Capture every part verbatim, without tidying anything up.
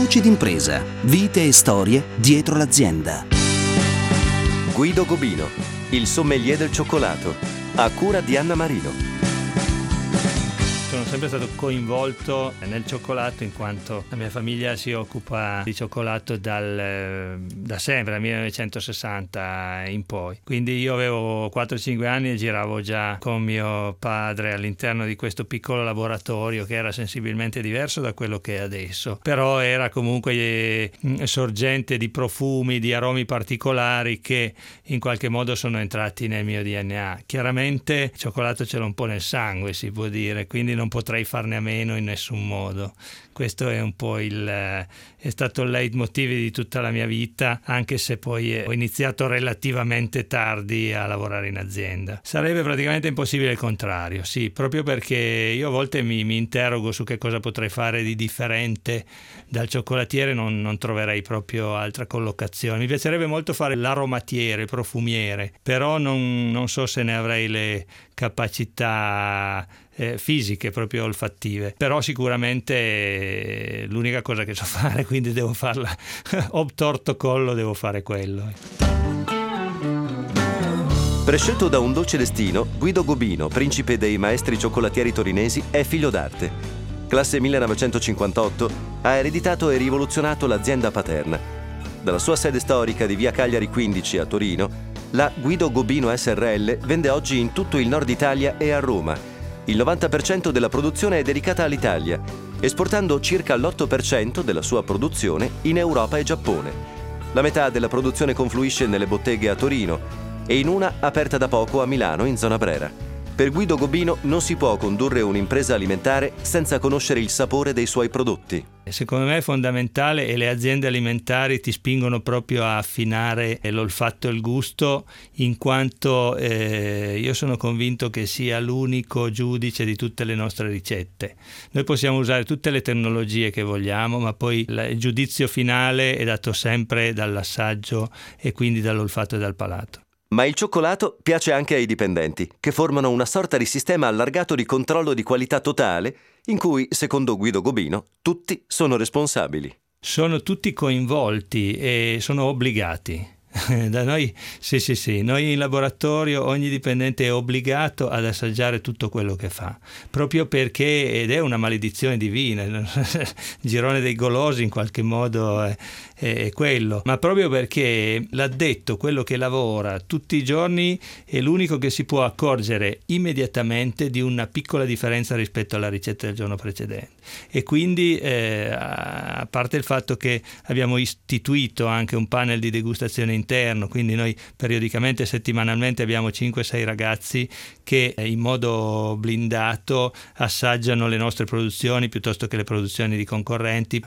Voci d'impresa, vite e storie dietro l'azienda. Guido Gobino, il sommelier del cioccolato, a cura di Anna Marino. Sono sempre stato coinvolto nel cioccolato in quanto la mia famiglia si occupa di cioccolato dal, da sempre, dal millenovecentosessanta in poi. Quindi io avevo quattro cinque anni e giravo già con mio padre all'interno di questo piccolo laboratorio che era sensibilmente diverso da quello che è adesso. Però era comunque eh, sorgente di profumi, di aromi particolari che in qualche modo sono entrati nel mio D N A. Chiaramente il cioccolato ce l'ho un po' nel sangue, si può dire, quindi non potrei farne a meno in nessun modo. Questo è un po' il è stato il leitmotiv di tutta la mia vita, anche se poi ho iniziato relativamente tardi a lavorare in azienda. Sarebbe praticamente impossibile il contrario, sì, proprio perché io a volte mi, mi interrogo su che cosa potrei fare di differente dal cioccolatiere, non, non troverei proprio altra collocazione. Mi piacerebbe molto fare l'aromatiere, il profumiere, però non, non so se ne avrei le capacità eh, fisiche, proprio olfattive, però sicuramente eh, l'unica cosa che so fare, quindi devo farla obtorto collo, devo fare quello. Prescelto da un dolce destino, Guido Gobino, principe dei maestri cioccolatieri torinesi, è figlio d'arte. Classe millenovecentocinquantotto, ha ereditato e rivoluzionato l'azienda paterna. Dalla sua sede storica di via Cagliari quindici a Torino, la Guido Gobino S R L vende oggi in tutto il nord Italia e a Roma. Il novanta per cento della produzione è dedicata all'Italia, esportando circa l'otto per cento della sua produzione in Europa e Giappone. La metà della produzione confluisce nelle botteghe a Torino e in una aperta da poco a Milano in zona Brera. Per Guido Gobino non si può condurre un'impresa alimentare senza conoscere il sapore dei suoi prodotti. Secondo me è fondamentale, e le aziende alimentari ti spingono proprio a affinare l'olfatto e il gusto, in quanto eh, io sono convinto che sia l'unico giudice di tutte le nostre ricette. Noi possiamo usare tutte le tecnologie che vogliamo, ma poi il giudizio finale è dato sempre dall'assaggio e quindi dall'olfatto e dal palato. Ma il cioccolato piace anche ai dipendenti, che formano una sorta di sistema allargato di controllo di qualità totale, in cui, secondo Guido Gobino, tutti sono responsabili. Sono tutti coinvolti e sono obbligati. Da noi, sì sì sì, noi in laboratorio ogni dipendente è obbligato ad assaggiare tutto quello che fa, proprio perché, ed è una maledizione divina, il girone dei golosi in qualche modo è, è quello, ma proprio perché l'addetto, quello che lavora tutti i giorni, è l'unico che si può accorgere immediatamente di una piccola differenza rispetto alla ricetta del giorno precedente. E quindi eh, a parte il fatto che abbiamo istituito anche un panel di degustazione interno, quindi noi periodicamente, settimanalmente abbiamo cinque sei ragazzi che in modo blindato assaggiano le nostre produzioni piuttosto che le produzioni di concorrenti.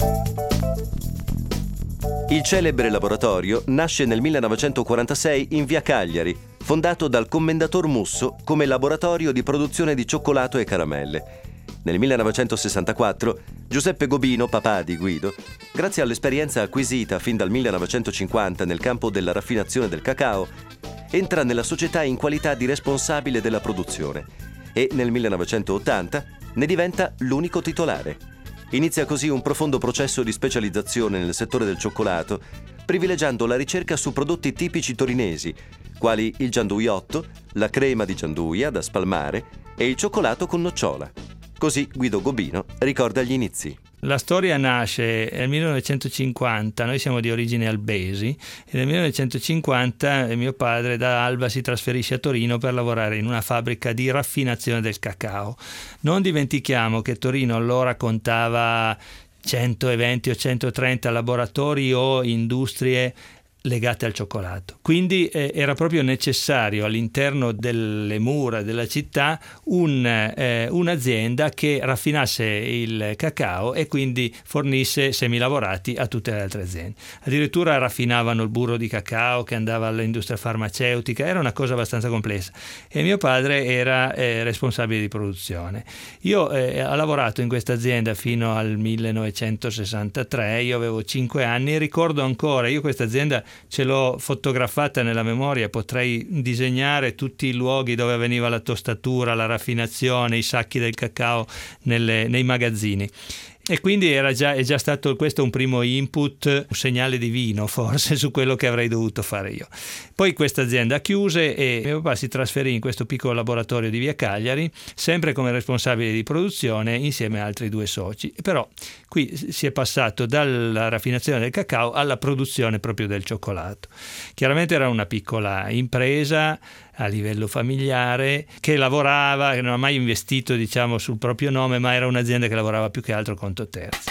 Il celebre laboratorio nasce nel millenovecentoquarantasei in via Cagliari, fondato dal commendator Musso come laboratorio di produzione di cioccolato e caramelle. Nel millenovecentosessantaquattro Giuseppe Gobino, papà di Guido, grazie all'esperienza acquisita fin dal millenovecentocinquanta nel campo della raffinazione del cacao, entra nella società in qualità di responsabile della produzione e nel millenovecentottanta ne diventa l'unico titolare. Inizia così un profondo processo di specializzazione nel settore del cioccolato, privilegiando la ricerca su prodotti tipici torinesi, quali il gianduiotto, la crema di gianduia da spalmare e il cioccolato con nocciola. Così Guido Gobino ricorda gli inizi. La storia nasce nel millenovecentocinquanta, noi siamo di origine albesi, e nel millenovecentocinquanta mio padre da Alba si trasferisce a Torino per lavorare in una fabbrica di raffinazione del cacao. Non dimentichiamo che Torino allora contava centoventi o centotrenta laboratori o industrie legate al cioccolato. Quindi eh, era proprio necessario all'interno delle mura della città un, eh, un'azienda che raffinasse il cacao e quindi fornisse semilavorati a tutte le altre aziende. Addirittura raffinavano il burro di cacao che andava all'industria farmaceutica, era una cosa abbastanza complessa e mio padre era eh, responsabile di produzione. Io eh, ho lavorato in questa azienda fino al millenovecentosessantatré, io avevo cinque anni e ricordo ancora, io questa azienda ce l'ho fotografata nella memoria, potrei disegnare tutti i luoghi dove avveniva la tostatura, la raffinazione, i sacchi del cacao nelle, nei magazzini. E quindi era già, è già stato questo un primo input, un segnale divino forse su quello che avrei dovuto fare io. Poi questa azienda chiuse e mio papà si trasferì in questo piccolo laboratorio di via Cagliari, sempre come responsabile di produzione insieme a altri due soci. Però qui si è passato dalla raffinazione del cacao alla produzione proprio del cioccolato. Chiaramente era una piccola impresa a livello familiare che lavorava, che non ha mai investito diciamo sul proprio nome, ma era un'azienda che lavorava più che altro conto terzi.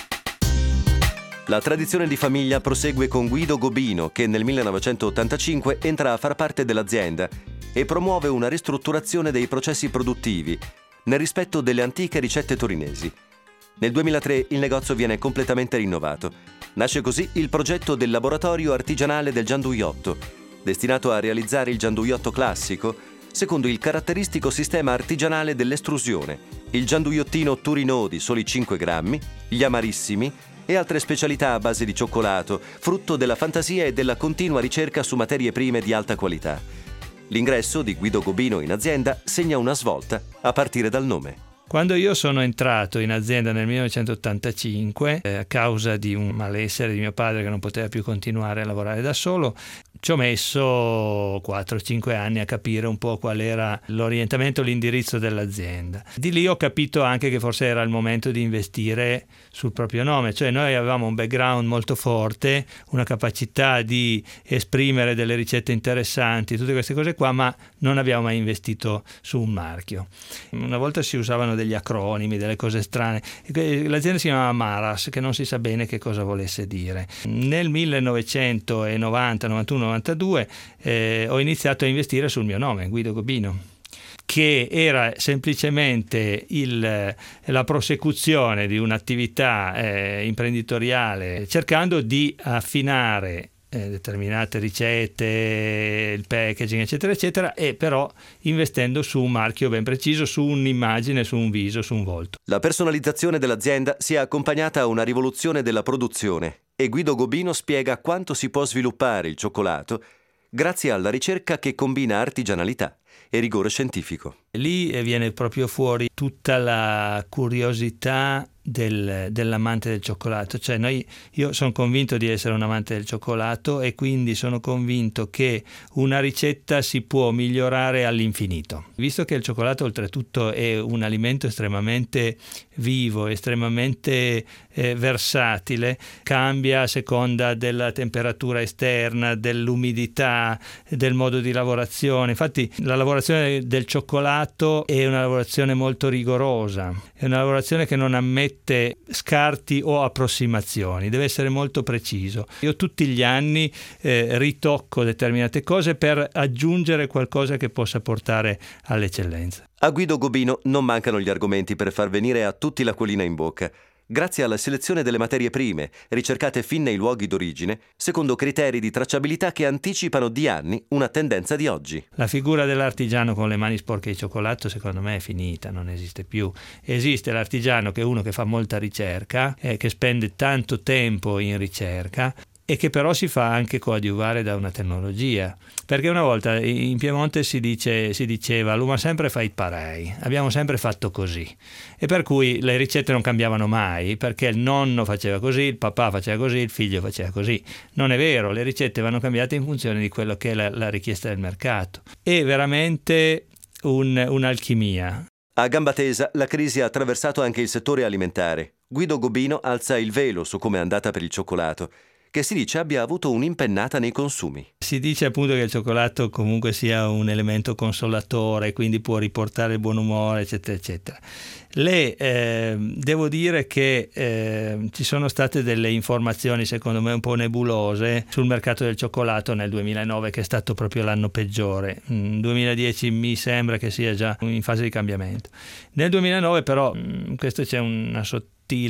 La tradizione di famiglia prosegue con Guido Gobino, che nel millenovecentottantacinque entra a far parte dell'azienda e promuove una ristrutturazione dei processi produttivi nel rispetto delle antiche ricette torinesi. Nel duemilatré il negozio viene completamente rinnovato. Nasce così il progetto del laboratorio artigianale del gianduiotto, destinato a realizzare il gianduiotto classico secondo il caratteristico sistema artigianale dell'estrusione, il gianduiottino Turinò di soli cinque grammi, gli amarissimi e altre specialità a base di cioccolato, frutto della fantasia e della continua ricerca su materie prime di alta qualità. L'ingresso di Guido Gobino in azienda segna una svolta a partire dal nome. Quando io sono entrato in azienda nel millenovecentottantacinque, eh, a causa di un malessere di mio padre che non poteva più continuare a lavorare da solo, ci ho messo quattro cinque anni a capire un po' qual era l'orientamento, l'indirizzo dell'azienda. Di lì ho capito anche che forse era il momento di investire sul proprio nome, cioè noi avevamo un background molto forte, una capacità di esprimere delle ricette interessanti, tutte queste cose qua, ma non abbiamo mai investito su un marchio. Una volta si usavano degli acronimi, delle cose strane. L'azienda si chiamava Maras, che non si sa bene che cosa volesse dire. Nel millenovecentonovanta novantuno novantadue eh, ho iniziato a investire sul mio nome, Guido Gobino, che era semplicemente il, la prosecuzione di un'attività eh, imprenditoriale, cercando di affinare eh, determinate ricette, il packaging, eccetera, eccetera, e però investendo su un marchio ben preciso, su un'immagine, su un viso, su un volto. La personalizzazione dell'azienda si è accompagnata a una rivoluzione della produzione e Guido Gobino spiega quanto si può sviluppare il cioccolato grazie alla ricerca che combina artigianalità e rigore scientifico. Lì viene proprio fuori tutta la curiosità del, dell'amante del cioccolato, cioè noi, io sono convinto di essere un amante del cioccolato e quindi sono convinto che una ricetta si può migliorare all'infinito. Visto che il cioccolato oltretutto è un alimento estremamente vivo, estremamente eh, versatile, cambia a seconda della temperatura esterna, dell'umidità, del modo di lavorazione. Infatti la lavorazione del cioccolato è una lavorazione molto rigorosa, è una lavorazione che non ammette scarti o approssimazioni, deve essere molto preciso. Io tutti gli anni eh, ritocco determinate cose per aggiungere qualcosa che possa portare all'eccellenza. A Guido Gobino non mancano gli argomenti per far venire a tutti l'acquolina in bocca, grazie alla selezione delle materie prime, ricercate fin nei luoghi d'origine, secondo criteri di tracciabilità che anticipano di anni una tendenza di oggi. La figura dell'artigiano con le mani sporche di cioccolato secondo me è finita, non esiste più. Esiste l'artigiano che è uno che fa molta ricerca, eh, che spende tanto tempo in ricerca, e che però si fa anche coadiuvare da una tecnologia, perché una volta in Piemonte si, dice, si diceva l'uomo sempre fa i parei, abbiamo sempre fatto così, e per cui le ricette non cambiavano mai, perché il nonno faceva così, il papà faceva così, il figlio faceva così. Non è vero, le ricette vanno cambiate in funzione di quello che è la, la richiesta del mercato. È veramente un, un'alchimia. A gamba tesa la crisi ha attraversato anche il settore alimentare. Guido Gobino alza il velo su come è andata per il cioccolato, che si dice abbia avuto un'impennata nei consumi. Si dice appunto che il cioccolato comunque sia un elemento consolatore, quindi può riportare il buon umore, eccetera, eccetera. Le, eh, devo dire che eh, ci sono state delle informazioni secondo me un po' nebulose sul mercato del cioccolato nel duemilanove, che è stato proprio l'anno peggiore. Nel duemiladieci mi sembra che sia già in fase di cambiamento. Nel duemilanove però, questo c'è una sottile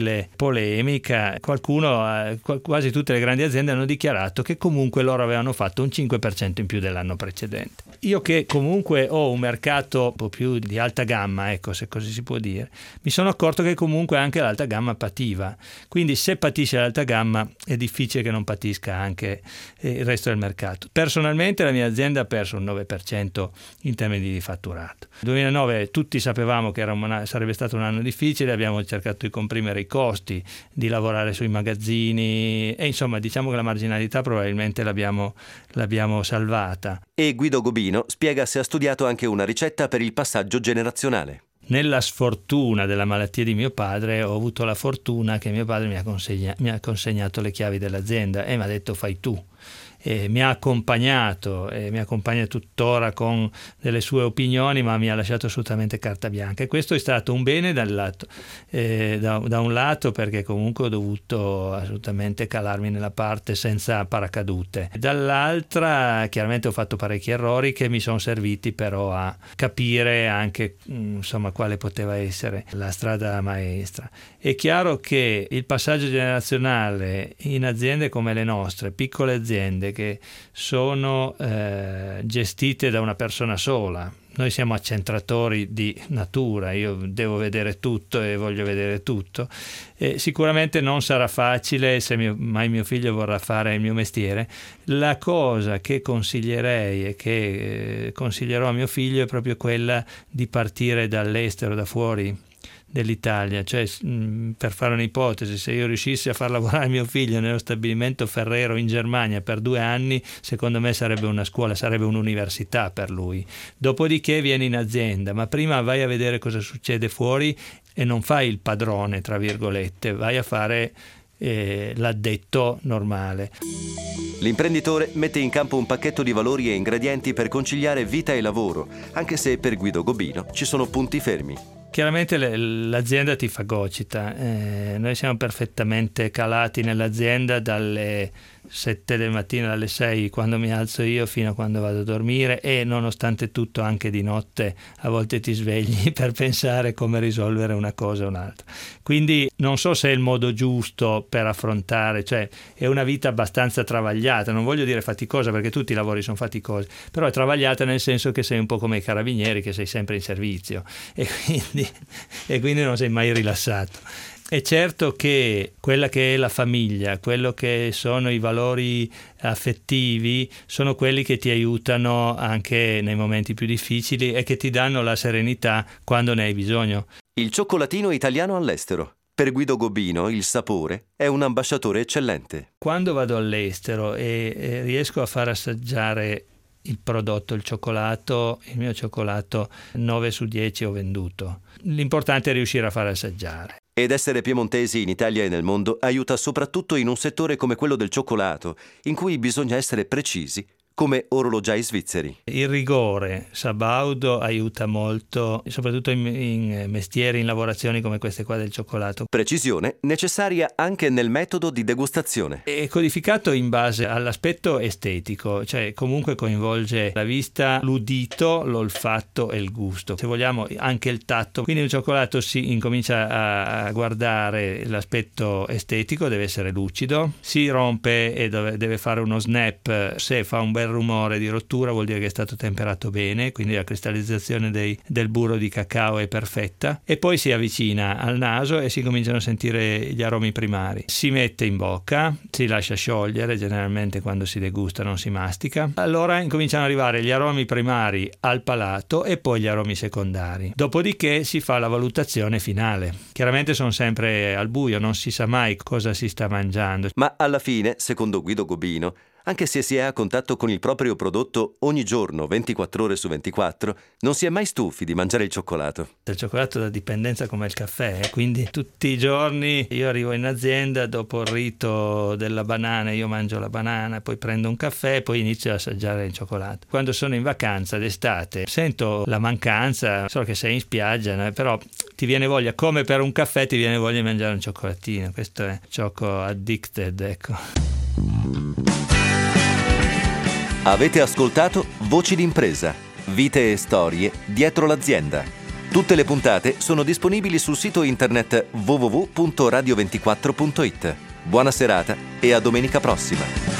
polemica, qualcuno, quasi tutte le grandi aziende hanno dichiarato che comunque loro avevano fatto un cinque per cento in più dell'anno precedente. Io che comunque ho un mercato un po' più di alta gamma, ecco, se così si può dire, mi sono accorto che comunque anche l'alta gamma pativa, quindi se patisce l'alta gamma è difficile che non patisca anche il resto del mercato. Personalmente la mia azienda ha perso un nove per cento in termini di fatturato. Nel duemilanove tutti sapevamo che era una, sarebbe stato un anno difficile, abbiamo cercato di comprimere assumere i costi, di lavorare sui magazzini e insomma diciamo che la marginalità probabilmente l'abbiamo, l'abbiamo salvata. E Guido Gobino spiega se ha studiato anche una ricetta per il passaggio generazionale. Nella sfortuna della malattia di mio padre ho avuto la fortuna che mio padre mi ha, consegna, mi ha consegnato le chiavi dell'azienda e mi ha detto fai tu. E mi ha accompagnato e mi accompagna tuttora con delle sue opinioni, ma mi ha lasciato assolutamente carta bianca, e questo è stato un bene dal lato, eh, da, da un lato perché comunque ho dovuto assolutamente calarmi nella parte senza paracadute, dall'altra chiaramente ho fatto parecchi errori che mi sono serviti però a capire anche insomma quale poteva essere la strada maestra. È chiaro che il passaggio generazionale in aziende come le nostre, piccole aziende che sono eh, gestite da una persona sola. Noi siamo accentratori di natura, io devo vedere tutto e voglio vedere tutto. E sicuramente non sarà facile se mio, mai mio figlio vorrà fare il mio mestiere. La cosa che consiglierei e che eh, consiglierò a mio figlio è proprio quella di partire dall'estero, da fuori dell'Italia, cioè per fare un'ipotesi, se io riuscissi a far lavorare mio figlio nello stabilimento Ferrero in Germania per due anni, secondo me sarebbe una scuola, sarebbe un'università per lui. Dopodiché vieni in azienda, ma prima vai a vedere cosa succede fuori e non fai il padrone, tra virgolette, vai a fare eh, l'addetto normale. L'imprenditore mette in campo un pacchetto di valori e ingredienti per conciliare vita e lavoro, anche se per Guido Gobino ci sono punti fermi. Chiaramente le, l'azienda ti fagocita, eh, noi siamo perfettamente calati nell'azienda dalle sette del mattino alle sei quando mi alzo io fino a quando vado a dormire, e nonostante tutto anche di notte a volte ti svegli per pensare come risolvere una cosa o un'altra. Quindi non so se è il modo giusto per affrontare, cioè è una vita abbastanza travagliata, non voglio dire faticosa perché tutti i lavori sono faticosi, però è travagliata nel senso che sei un po' come i carabinieri, che sei sempre in servizio e quindi, e quindi non sei mai rilassato. È certo che quella che è la famiglia, quello che sono i valori affettivi, sono quelli che ti aiutano anche nei momenti più difficili e che ti danno la serenità quando ne hai bisogno. Il cioccolatino italiano all'estero. Per Guido Gobino il sapore è un ambasciatore eccellente. Quando vado all'estero e, e riesco a far assaggiare il prodotto, il cioccolato, il mio cioccolato nove su dieci ho venduto. L'importante è riuscire a far assaggiare. Ed essere piemontesi in Italia e nel mondo aiuta soprattutto in un settore come quello del cioccolato, in cui bisogna essere precisi, come orologiai svizzeri. Il rigore sabaudo aiuta molto, soprattutto in, in mestieri, in lavorazioni come queste qua del cioccolato. Precisione necessaria anche nel metodo di degustazione. È codificato in base all'aspetto estetico, cioè comunque coinvolge la vista, l'udito, l'olfatto e il gusto. Se vogliamo anche il tatto. Quindi un cioccolato si incomincia a, a guardare l'aspetto estetico, deve essere lucido, si rompe e deve, deve fare uno snap. Se fa un bel rumore di rottura vuol dire che è stato temperato bene, quindi la cristallizzazione dei, del burro di cacao è perfetta, e poi si avvicina al naso e si cominciano a sentire gli aromi primari. Si mette in bocca, si lascia sciogliere, generalmente quando si degusta non si mastica, allora incominciano ad arrivare gli aromi primari al palato e poi gli aromi secondari, dopodiché si fa la valutazione finale. Chiaramente sono sempre al buio, non si sa mai cosa si sta mangiando, ma alla fine, secondo Guido Gobino, anche se si è a contatto con il proprio prodotto ogni giorno, ventiquattro ore su ventiquattro, non si è mai stufi di mangiare il cioccolato. Il cioccolato da dipendenza come il caffè, eh? Quindi tutti i giorni io arrivo in azienda, dopo il rito della banana io mangio la banana, poi prendo un caffè e poi inizio ad assaggiare il cioccolato. Quando sono in vacanza d'estate sento la mancanza, so che sei in spiaggia, no? Però ti viene voglia, come per un caffè ti viene voglia di mangiare un cioccolatino. Questo è Choco Addicted, ecco. Avete ascoltato Voci d'impresa, vite e storie dietro l'azienda. Tutte le puntate sono disponibili sul sito internet w w w punto radio ventiquattro punto it. Buona serata e a domenica prossima.